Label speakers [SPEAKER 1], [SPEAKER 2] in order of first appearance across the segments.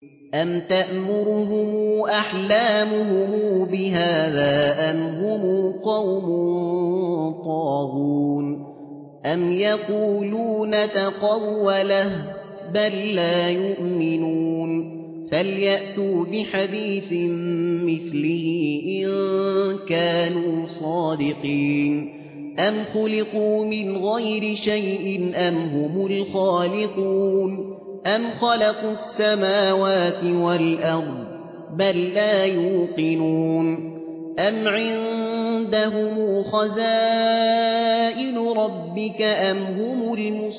[SPEAKER 1] أَمْ تَأْمُرُهُمْ أَحْلَامُهُمْ بِهَذَا أَمْ هُمْ قَوْمٌ طَاغُونَ أَمْ يَقُولُونَ تَقَوَّلَهُ بَل لَّا يُؤْمِنُونَ فَلْيَأْتُوا بِحَدِيثٍ مِّثْلِهِ إِن كَانُوا صَادِقِينَ أَمْ خُلِقُوا مِنْ غَيْرِ شَيْءٍ أَمْ هُمُ الْخَالِقُونَ أَمْ خَلَقُوا السَّمَاوَاتِ وَالْأَرْضَ بَل لَّا يُوقِنُونَ أَمْ عِندَهُمْ خَزَائِنُ رَبِّكَ أَمْ هُمُ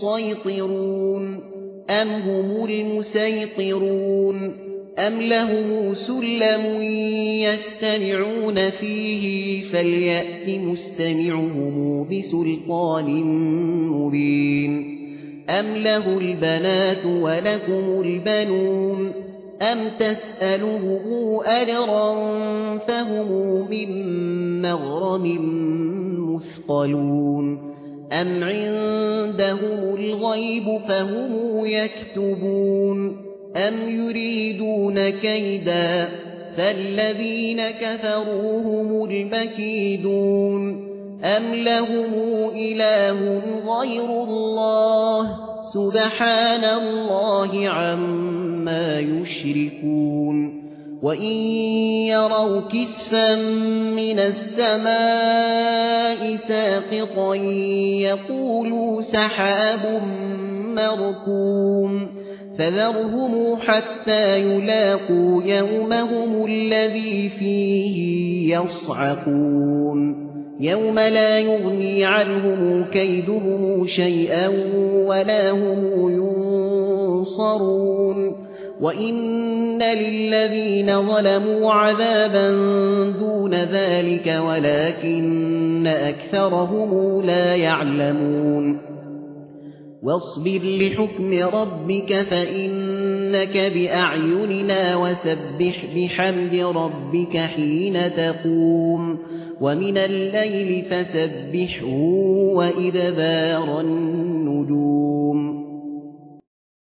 [SPEAKER 1] الْمُسَيْطِرُونَ أَمْ لَهُمْ سُلَّمٌ يَسْتَمِعُونَ فِيهِ فَلْيَأْتِ مُسْتَمِعُهُم بِسُلْطَانٍ مُّبِينٍ أَمْ لَهُ الْبَنَاتُ وَلَكُمُ الْبَنُونَ أَمْ تَسْأَلُهُمْ أَجْرًا فَهُمْ مِن مَّغْرَمٍ مُّثْقَلُونَ أَمْ عِندَهُمُ الْغَيْبُ فَهُمْ يَكْتُبُونَ أَمْ يُرِيدُونَ كَيْدًا فَالَّذِينَ كَفَرُوا هُمُ الْمَكِيدُونَ أَمْ لَهُمْ إِلَٰهٌ غَيْرُ اللَّهِ سُبْحَانَ اللَّهِ عَمَّا يُشْرِكُونَ وَإِن يَرَوْا كِسْفًا مِّنَ السَّمَاءِ سَاقِطًا يَقُولُوا سَحَابٌ مَّرْكُومٌ فَذَرْهُمْ حَتَّىٰ يُلَاقُوا يَوْمَهُمُ الَّذِي فِيهِ يَصْعَقُونَ يَوْمَ لَا يُغْنِي عَنْهُمْ كَيْدُهُمْ شَيْئًا وَلَا هُمْ يُنصَرُونَ وَإِنَّ لِلَّذِينَ ظَلَمُوا عَذَابًا دُونَ ذَلِكَ وَلَكِنَّ أَكْثَرَهُمْ لَا يَعْلَمُونَ وَاصْبِرْ لِحُكْمِ رَبِّكَ فَإِنَّكَ بِأَعْيُنِنَا وَسَبِّحْ بِحَمْدِ رَبِّكَ حِينَ تَقُومُ وَمِنَ اللَّيْلِ فَسَبِّحْهُ وَإِدْبَارَ النُّجُومِ